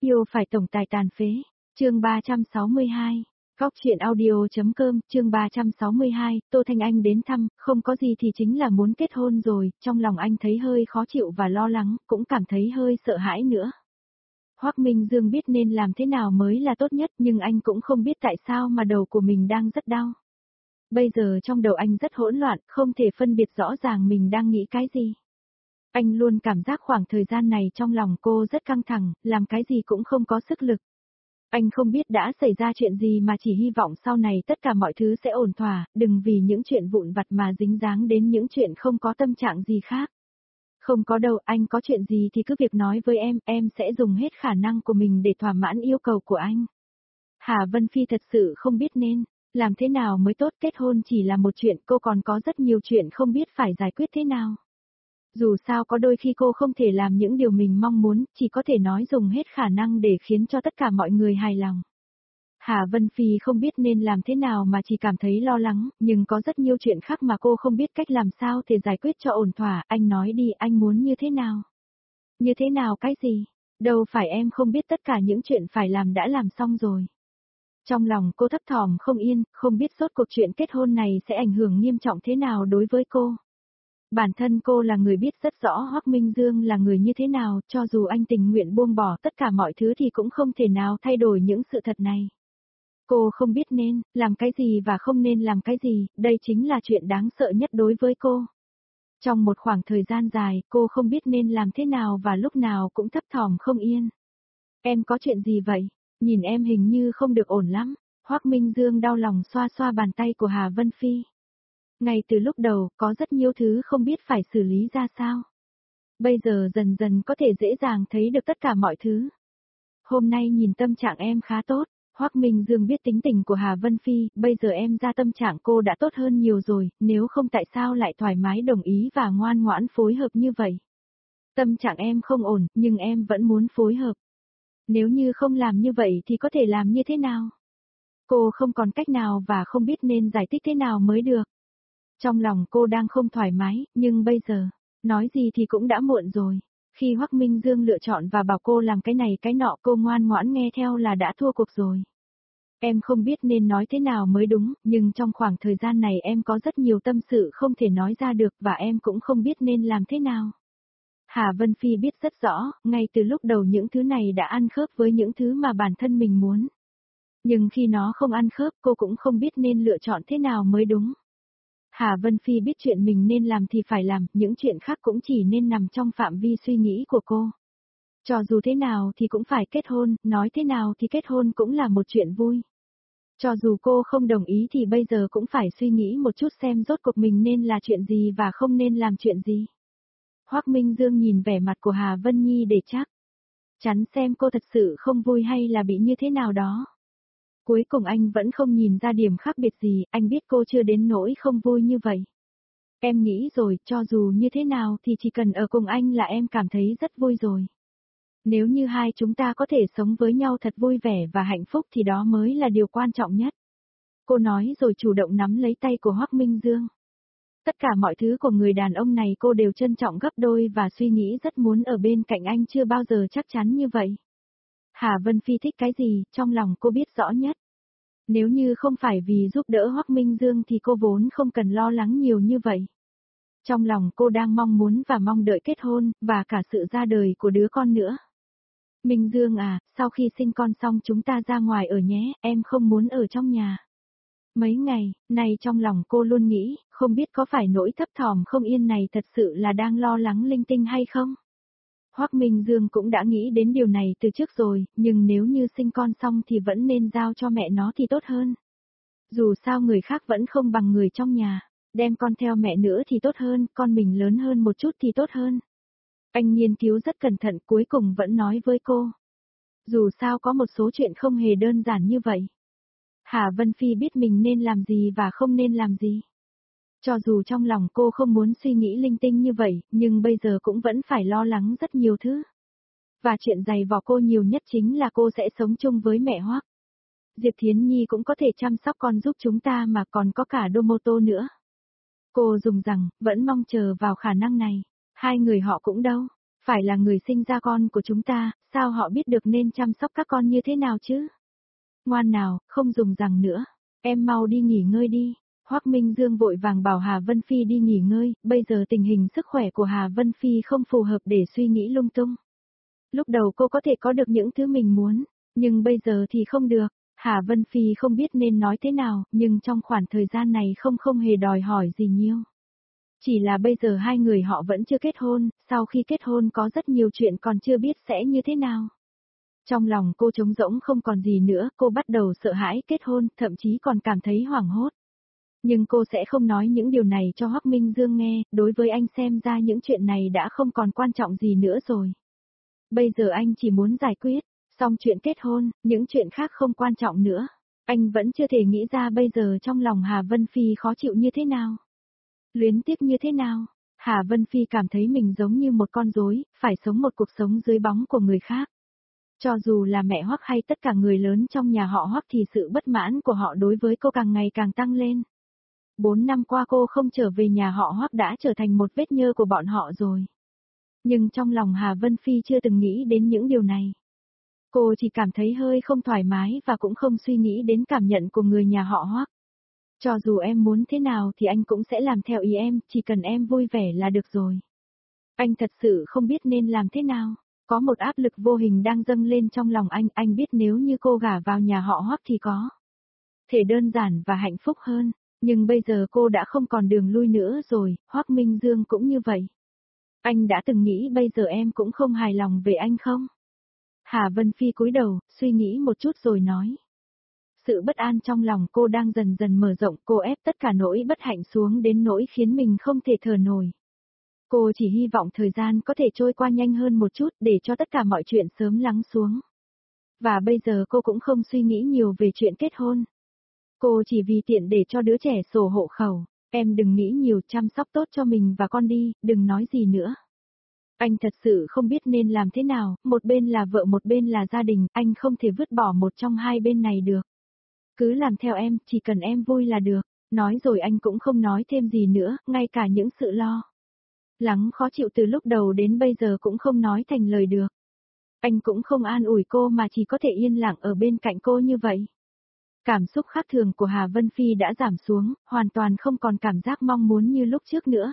Yêu phải tổng tài tàn phế. Chương 362. Góc truyện audio.com, chương 362, Tô Thanh Anh đến thăm, không có gì thì chính là muốn kết hôn rồi, trong lòng anh thấy hơi khó chịu và lo lắng, cũng cảm thấy hơi sợ hãi nữa. Hoắc Minh Dương biết nên làm thế nào mới là tốt nhất, nhưng anh cũng không biết tại sao mà đầu của mình đang rất đau. Bây giờ trong đầu anh rất hỗn loạn, không thể phân biệt rõ ràng mình đang nghĩ cái gì. Anh luôn cảm giác khoảng thời gian này trong lòng cô rất căng thẳng, làm cái gì cũng không có sức lực. Anh không biết đã xảy ra chuyện gì mà chỉ hy vọng sau này tất cả mọi thứ sẽ ổn thỏa, đừng vì những chuyện vụn vặt mà dính dáng đến những chuyện không có tâm trạng gì khác. Không có đâu, anh có chuyện gì thì cứ việc nói với em sẽ dùng hết khả năng của mình để thỏa mãn yêu cầu của anh. Hà Vân Phi thật sự không biết nên làm thế nào mới tốt, kết hôn chỉ là một chuyện, cô còn có rất nhiều chuyện không biết phải giải quyết thế nào. Dù sao có đôi khi cô không thể làm những điều mình mong muốn, chỉ có thể nói dùng hết khả năng để khiến cho tất cả mọi người hài lòng. Hà Vân Phi không biết nên làm thế nào mà chỉ cảm thấy lo lắng, nhưng có rất nhiều chuyện khác mà cô không biết cách làm sao để giải quyết cho ổn thỏa, anh nói đi, anh muốn như thế nào? Như thế nào cái gì? Đâu phải em không biết tất cả những chuyện phải làm đã làm xong rồi. Trong lòng cô thấp thỏm không yên, không biết rốt cuộc chuyện kết hôn này sẽ ảnh hưởng nghiêm trọng thế nào đối với cô. Bản thân cô là người biết rất rõ Hoắc Minh Dương là người như thế nào, cho dù anh tình nguyện buông bỏ tất cả mọi thứ thì cũng không thể nào thay đổi những sự thật này. Cô không biết nên làm cái gì và không nên làm cái gì, đây chính là chuyện đáng sợ nhất đối với cô. Trong một khoảng thời gian dài, cô không biết nên làm thế nào và lúc nào cũng thấp thỏm không yên. Em có chuyện gì vậy? Nhìn em hình như không được ổn lắm. Hoắc Minh Dương đau lòng xoa xoa bàn tay của Hà Vân Phi. Ngay từ lúc đầu, có rất nhiều thứ không biết phải xử lý ra sao. Bây giờ dần dần có thể dễ dàng thấy được tất cả mọi thứ. Hôm nay nhìn tâm trạng em khá tốt. Hoắc Minh Dương biết tính tình của Hà Vân Phi, bây giờ em ra tâm trạng cô đã tốt hơn nhiều rồi, nếu không tại sao lại thoải mái đồng ý và ngoan ngoãn phối hợp như vậy. Tâm trạng em không ổn, nhưng em vẫn muốn phối hợp. Nếu như không làm như vậy thì có thể làm như thế nào? Cô không còn cách nào và không biết nên giải thích thế nào mới được. Trong lòng cô đang không thoải mái, nhưng bây giờ, nói gì thì cũng đã muộn rồi. Khi Hoắc Minh Dương lựa chọn và bảo cô làm cái này cái nọ, cô ngoan ngoãn nghe theo là đã thua cuộc rồi. Em không biết nên nói thế nào mới đúng, nhưng trong khoảng thời gian này em có rất nhiều tâm sự không thể nói ra được và em cũng không biết nên làm thế nào. Hà Vân Phi biết rất rõ, ngay từ lúc đầu những thứ này đã ăn khớp với những thứ mà bản thân mình muốn. Nhưng khi nó không ăn khớp, cô cũng không biết nên lựa chọn thế nào mới đúng. Hà Vân Phi biết chuyện mình nên làm thì phải làm, những chuyện khác cũng chỉ nên nằm trong phạm vi suy nghĩ của cô. Cho dù thế nào thì cũng phải kết hôn, nói thế nào thì kết hôn cũng là một chuyện vui. Cho dù cô không đồng ý thì bây giờ cũng phải suy nghĩ một chút xem rốt cuộc mình nên là chuyện gì và không nên làm chuyện gì. Hoắc Minh Dương nhìn vẻ mặt của Hà Vân Nhi để chắc chắn xem cô thật sự không vui hay là bị như thế nào đó. Cuối cùng anh vẫn không nhìn ra điểm khác biệt gì, anh biết cô chưa đến nỗi không vui như vậy. Em nghĩ rồi, cho dù như thế nào thì chỉ cần ở cùng anh là em cảm thấy rất vui rồi. Nếu như hai chúng ta có thể sống với nhau thật vui vẻ và hạnh phúc thì đó mới là điều quan trọng nhất. Cô nói rồi chủ động nắm lấy tay của Hoắc Minh Dương. Tất cả mọi thứ của người đàn ông này cô đều trân trọng gấp đôi và suy nghĩ rất muốn ở bên cạnh anh chưa bao giờ chắc chắn như vậy. Hà Vân Phi thích cái gì, trong lòng cô biết rõ nhất. Nếu như không phải vì giúp đỡ Hoắc Minh Dương thì cô vốn không cần lo lắng nhiều như vậy. Trong lòng cô đang mong muốn và mong đợi kết hôn, và cả sự ra đời của đứa con nữa. Minh Dương à, sau khi sinh con xong chúng ta ra ngoài ở nhé, em không muốn ở trong nhà. Mấy ngày, này trong lòng cô luôn nghĩ, không biết có phải nỗi thấp thỏm không yên này thật sự là đang lo lắng linh tinh hay không? Hoắc Minh Dương cũng đã nghĩ đến điều này từ trước rồi, nhưng nếu như sinh con xong thì vẫn nên giao cho mẹ nó thì tốt hơn. Dù sao người khác vẫn không bằng người trong nhà, đem con theo mẹ nữa thì tốt hơn, con mình lớn hơn một chút thì tốt hơn. Anh nghiên cứu rất cẩn thận cuối cùng vẫn nói với cô. Dù sao có một số chuyện không hề đơn giản như vậy. Hà Vân Phi biết mình nên làm gì và không nên làm gì. Cho dù trong lòng cô không muốn suy nghĩ linh tinh như vậy, nhưng bây giờ cũng vẫn phải lo lắng rất nhiều thứ. Và chuyện dày vò cô nhiều nhất chính là cô sẽ sống chung với mẹ Hoắc. Diệp Thiến Nhi cũng có thể chăm sóc con giúp chúng ta mà còn có cả Domoto nữa. Cô dùng rằng, vẫn mong chờ vào khả năng này. Hai người họ cũng đâu. Phải là người sinh ra con của chúng ta, sao họ biết được nên chăm sóc các con như thế nào chứ? Ngoan nào, không dùng rằng nữa. Em mau đi nghỉ ngơi đi. Hoắc Minh Dương vội vàng bảo Hà Vân Phi đi nghỉ ngơi, bây giờ tình hình sức khỏe của Hà Vân Phi không phù hợp để suy nghĩ lung tung. Lúc đầu cô có thể có được những thứ mình muốn, nhưng bây giờ thì không được. Hà Vân Phi không biết nên nói thế nào, nhưng trong khoảng thời gian này không hề đòi hỏi gì nhiều. Chỉ là bây giờ hai người họ vẫn chưa kết hôn, sau khi kết hôn có rất nhiều chuyện còn chưa biết sẽ như thế nào. Trong lòng cô trống rỗng không còn gì nữa, cô bắt đầu sợ hãi kết hôn, thậm chí còn cảm thấy hoảng hốt. Nhưng cô sẽ không nói những điều này cho Hoắc Minh Dương nghe, đối với anh xem ra những chuyện này đã không còn quan trọng gì nữa rồi. Bây giờ anh chỉ muốn giải quyết, xong chuyện kết hôn, những chuyện khác không quan trọng nữa. Anh vẫn chưa thể nghĩ ra bây giờ trong lòng Hà Vân Phi khó chịu như thế nào. Luyến tiếc như thế nào. Hà Vân Phi cảm thấy mình giống như một con rối, phải sống một cuộc sống dưới bóng của người khác. Cho dù là mẹ Hoắc hay tất cả người lớn trong nhà họ Hoắc thì sự bất mãn của họ đối với cô càng ngày càng tăng lên. 4 năm qua cô không trở về nhà họ Hoắc đã trở thành một vết nhơ của bọn họ rồi. Nhưng trong lòng Hà Vân Phi chưa từng nghĩ đến những điều này. Cô chỉ cảm thấy hơi không thoải mái và cũng không suy nghĩ đến cảm nhận của người nhà họ Hoắc. Cho dù em muốn thế nào thì anh cũng sẽ làm theo ý em, chỉ cần em vui vẻ là được rồi. Anh thật sự không biết nên làm thế nào. Có một áp lực vô hình đang dâng lên trong lòng anh biết nếu như cô gả vào nhà họ Hoắc thì có thể đơn giản và hạnh phúc hơn, nhưng bây giờ cô đã không còn đường lui nữa rồi, Hoắc Minh Dương cũng như vậy. Anh đã từng nghĩ bây giờ em cũng không hài lòng về anh không? Hà Vân Phi cúi đầu, suy nghĩ một chút rồi nói. Sự bất an trong lòng cô đang dần dần mở rộng, cô ép tất cả nỗi bất hạnh xuống đến nỗi khiến mình không thể thở nổi. Cô chỉ hy vọng thời gian có thể trôi qua nhanh hơn một chút để cho tất cả mọi chuyện sớm lắng xuống. Và bây giờ cô cũng không suy nghĩ nhiều về chuyện kết hôn. Cô chỉ vì tiện để cho đứa trẻ sổ hộ khẩu, em đừng nghĩ nhiều, chăm sóc tốt cho mình và con đi, đừng nói gì nữa. Anh thật sự không biết nên làm thế nào, một bên là vợ một bên là gia đình, anh không thể vứt bỏ một trong hai bên này được. Cứ làm theo em, chỉ cần em vui là được. Nói rồi anh cũng không nói thêm gì nữa, ngay cả những sự lo lắng khó chịu từ lúc đầu đến bây giờ cũng không nói thành lời được. Anh cũng không an ủi cô mà chỉ có thể yên lặng ở bên cạnh cô như vậy. Cảm xúc khác thường của Hà Vân Phi đã giảm xuống, hoàn toàn không còn cảm giác mong muốn như lúc trước nữa.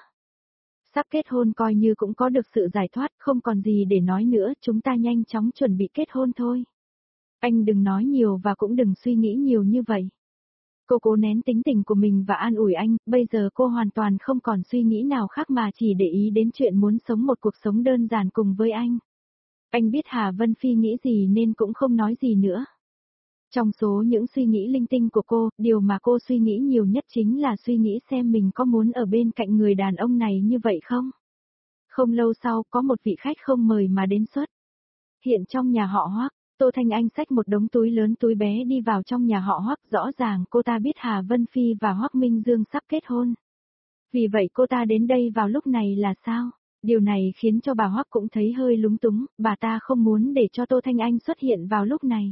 Sắp kết hôn coi như cũng có được sự giải thoát, không còn gì để nói nữa, chúng ta nhanh chóng chuẩn bị kết hôn thôi. Anh đừng nói nhiều và cũng đừng suy nghĩ nhiều như vậy. Cô cố nén tính tình của mình và an ủi anh, bây giờ cô hoàn toàn không còn suy nghĩ nào khác mà chỉ để ý đến chuyện muốn sống một cuộc sống đơn giản cùng với anh. Anh biết Hà Vân Phi nghĩ gì nên cũng không nói gì nữa. Trong số những suy nghĩ linh tinh của cô, điều mà cô suy nghĩ nhiều nhất chính là suy nghĩ xem mình có muốn ở bên cạnh người đàn ông này như vậy không. Không lâu sau, có một vị khách không mời mà đến xuất hiện trong nhà họ Hoắc. Tô Thanh Anh xách một đống túi lớn túi bé đi vào trong nhà họ Hoắc, rõ ràng cô ta biết Hà Vân Phi và Hoắc Minh Dương sắp kết hôn. Vì vậy cô ta đến đây vào lúc này là sao? Điều này khiến cho bà Hoắc cũng thấy hơi lúng túng, bà ta không muốn để cho Tô Thanh Anh xuất hiện vào lúc này.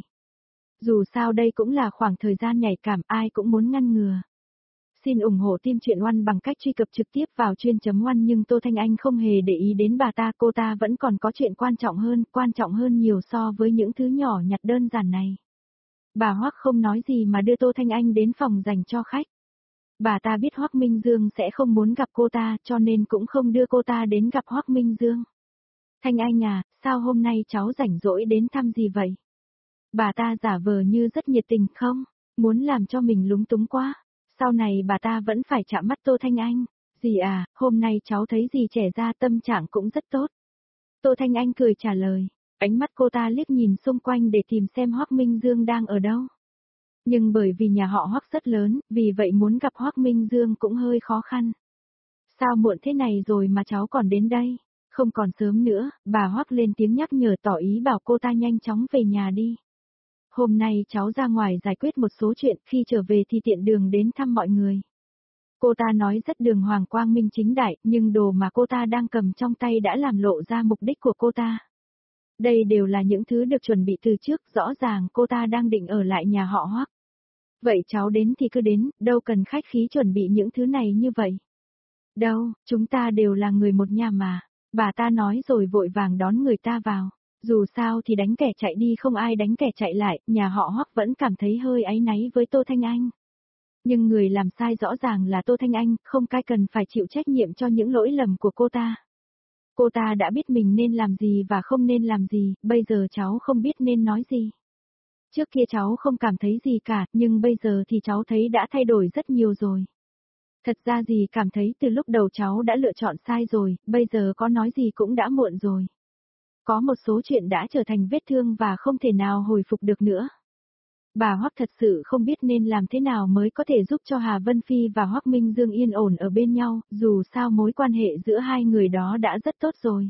Dù sao đây cũng là khoảng thời gian nhạy cảm, ai cũng muốn ngăn ngừa. Xin ủng hộ team truyện One bằng cách truy cập trực tiếp vào chuyên.one, nhưng Tô Thanh Anh không hề để ý đến bà ta, cô ta vẫn còn có chuyện quan trọng hơn nhiều so với những thứ nhỏ nhặt đơn giản này. Bà Hoắc không nói gì mà đưa Tô Thanh Anh đến phòng dành cho khách. Bà ta biết Hoắc Minh Dương sẽ không muốn gặp cô ta, cho nên cũng không đưa cô ta đến gặp Hoắc Minh Dương. Thanh Anh à, sao hôm nay cháu rảnh rỗi đến thăm gì vậy? Bà ta giả vờ như rất nhiệt tình không? Muốn làm cho mình lúng túng quá. Sau này bà ta vẫn phải chạm mắt Tô Thanh Anh. Dì à, hôm nay cháu thấy dì trẻ ra tâm trạng cũng rất tốt. Tô Thanh Anh cười trả lời. Ánh mắt cô ta liếc nhìn xung quanh để tìm xem Hoắc Minh Dương đang ở đâu. Nhưng bởi vì nhà họ Hoắc rất lớn, vì vậy muốn gặp Hoắc Minh Dương cũng hơi khó khăn. Sao muộn thế này rồi mà cháu còn đến đây? Không còn sớm nữa, bà Hoắc lên tiếng nhắc nhở tỏ ý bảo cô ta nhanh chóng về nhà đi. Hôm nay cháu ra ngoài giải quyết một số chuyện, khi trở về thì tiện đường đến thăm mọi người. Cô ta nói rất đường hoàng quang minh chính đại, nhưng đồ mà cô ta đang cầm trong tay đã làm lộ ra mục đích của cô ta. Đây đều là những thứ được chuẩn bị từ trước, rõ ràng cô ta đang định ở lại nhà họ Hoắc. Vậy cháu đến thì cứ đến, đâu cần khách khí chuẩn bị những thứ này như vậy. Đâu, chúng ta đều là người một nhà mà. Bà ta nói rồi vội vàng đón người ta vào. Dù sao thì đánh kẻ chạy đi không ai đánh kẻ chạy lại, nhà họ Hoắc vẫn cảm thấy hơi áy náy với Tô Thanh Anh. Nhưng người làm sai rõ ràng là Tô Thanh Anh, không ai cần phải chịu trách nhiệm cho những lỗi lầm của cô ta. Cô ta đã biết mình nên làm gì và không nên làm gì, bây giờ cháu không biết nên nói gì. Trước kia cháu không cảm thấy gì cả, nhưng bây giờ thì cháu thấy đã thay đổi rất nhiều rồi. Thật ra gì cảm thấy từ lúc đầu cháu đã lựa chọn sai rồi, bây giờ có nói gì cũng đã muộn rồi. Có một số chuyện đã trở thành vết thương và không thể nào hồi phục được nữa. Bà Hoắc thật sự không biết nên làm thế nào mới có thể giúp cho Hà Vân Phi và Hoắc Minh Dương yên ổn ở bên nhau, dù sao mối quan hệ giữa hai người đó đã rất tốt rồi.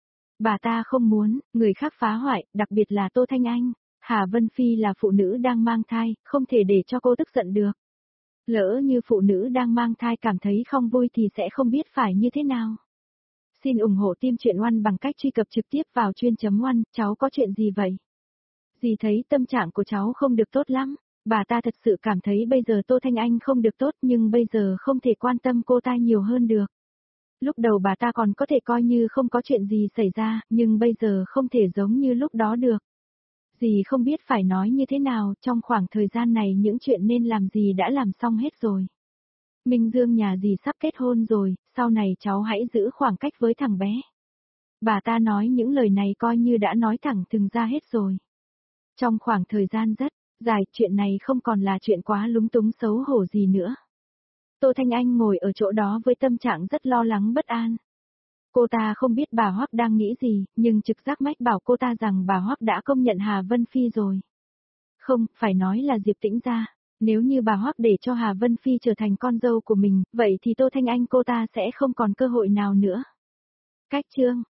Bà ta không muốn, người khác phá hoại, đặc biệt là Tô Thanh Anh. Hà Vân Phi là phụ nữ đang mang thai, không thể để cho cô tức giận được. Lỡ như phụ nữ đang mang thai cảm thấy không vui thì sẽ không biết phải như thế nào. Xin ủng hộ team truyện Oăn bằng cách truy cập trực tiếp vào chuyên.oăn, cháu có chuyện gì vậy? Dì thấy tâm trạng của cháu không được tốt lắm. Bà ta thật sự cảm thấy bây giờ Tô Thanh Anh không được tốt nhưng bây giờ không thể quan tâm cô ta nhiều hơn được. Lúc đầu bà ta còn có thể coi như không có chuyện gì xảy ra, nhưng bây giờ không thể giống như lúc đó được. Dì không biết phải nói như thế nào, trong khoảng thời gian này những chuyện nên làm gì đã làm xong hết rồi. Minh Dương nhà dì sắp kết hôn rồi, sau này cháu hãy giữ khoảng cách với thằng bé. Bà ta nói những lời này coi như đã nói thẳng thừng ra hết rồi. Trong khoảng thời gian rất dài, chuyện này không còn là chuyện quá lúng túng xấu hổ gì nữa. Tô Thanh Anh ngồi ở chỗ đó với tâm trạng rất lo lắng bất an. Cô ta không biết bà Hoắc đang nghĩ gì, nhưng trực giác mách bảo cô ta rằng bà Hoắc đã công nhận Hà Vân Phi rồi. Không, phải nói là Diệp Tĩnh gia. Nếu như bà Hoắc để cho Hà Vân Phi trở thành con dâu của mình, vậy thì Tô Thanh Anh cô ta sẽ không còn cơ hội nào nữa. Cách chương